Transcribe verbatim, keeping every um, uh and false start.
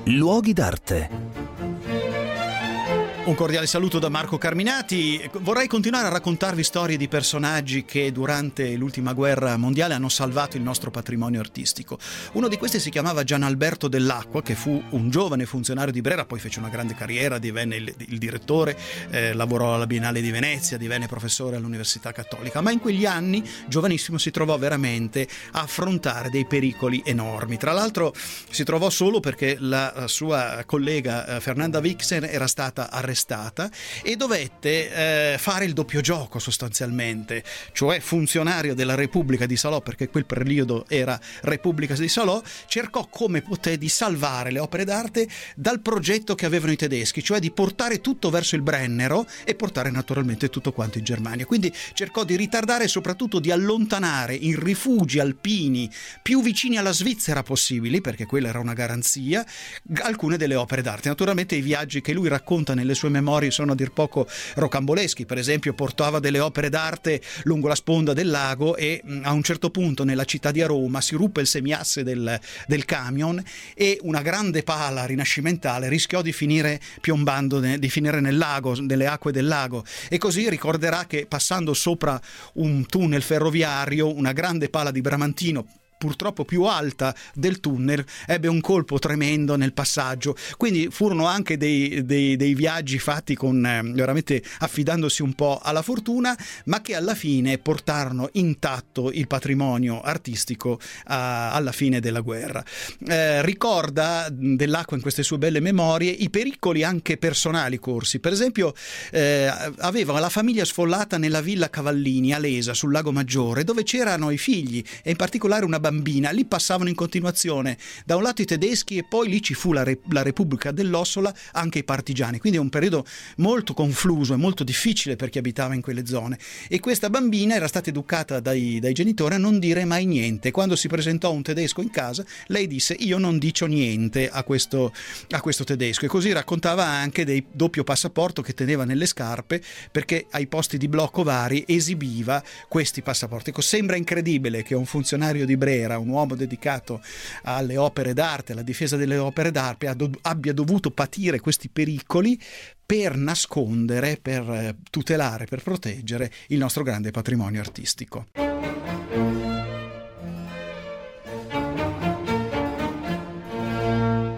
Luoghi d'arte. Un cordiale saluto da Marco Carminati. Vorrei continuare a raccontarvi storie di personaggi che durante l'ultima guerra mondiale hanno salvato il nostro patrimonio artistico. Uno di questi si chiamava Gianalberto Dell'Acqua, che fu un giovane funzionario di Brera, poi fece una grande carriera, divenne il, il direttore, eh, lavorò alla Biennale di Venezia, divenne professore all'Università Cattolica, ma in quegli anni, giovanissimo, si trovò veramente a affrontare dei pericoli enormi. Tra l'altro si trovò solo perché la sua collega eh, Fernanda Vixen era stata arrestata e dovette eh, fare il doppio gioco sostanzialmente, cioè funzionario della Repubblica di Salò, perché quel periodo era Repubblica di Salò, cercò come poté di salvare le opere d'arte dal progetto che avevano i tedeschi, cioè di portare tutto verso il Brennero e portare naturalmente tutto quanto in Germania. Quindi cercò di ritardare e soprattutto di allontanare in rifugi alpini più vicini alla Svizzera possibili, perché quella era una garanzia, alcune delle opere d'arte. Naturalmente i viaggi che lui racconta nelle sue memorie sono a dir poco rocamboleschi. Per esempio portava delle opere d'arte lungo la sponda del lago e a un certo punto nella città di Roma si ruppe il semiasse del, del camion e una grande pala rinascimentale rischiò di finire piombando, di finire nel lago, nelle acque del lago, e così ricorderà che passando sopra un tunnel ferroviario una grande pala di bramantino, purtroppo più alta del tunnel, ebbe un colpo tremendo nel passaggio. Quindi furono anche dei, dei, dei viaggi fatti con eh, veramente affidandosi un po' alla fortuna, ma che alla fine portarono intatto il patrimonio artistico a, alla fine della guerra. Eh, ricorda Dell'Acqua in queste sue belle memorie i pericoli anche personali corsi. Per esempio eh, aveva la famiglia sfollata nella Villa Cavallini a Lesa sul Lago Maggiore, dove c'erano i figli e in particolare una bambina. Lì passavano in continuazione da un lato i tedeschi e poi lì ci fu la, Re- la Repubblica dell'Ossola, anche i partigiani, quindi è un periodo molto confluso e molto difficile per chi abitava in quelle zone, e questa bambina era stata educata dai, dai genitori a non dire mai niente. Quando si presentò un tedesco in casa lei disse: io non dicio niente a questo, a questo tedesco, e così raccontava anche del doppio passaporto che teneva nelle scarpe, perché ai posti di blocco vari esibiva questi passaporti. Ecco, sembra incredibile che un funzionario di Brera, era un uomo dedicato alle opere d'arte, alla difesa delle opere d'arte, abbia dovuto patire questi pericoli per nascondere, per tutelare, per proteggere il nostro grande patrimonio artistico.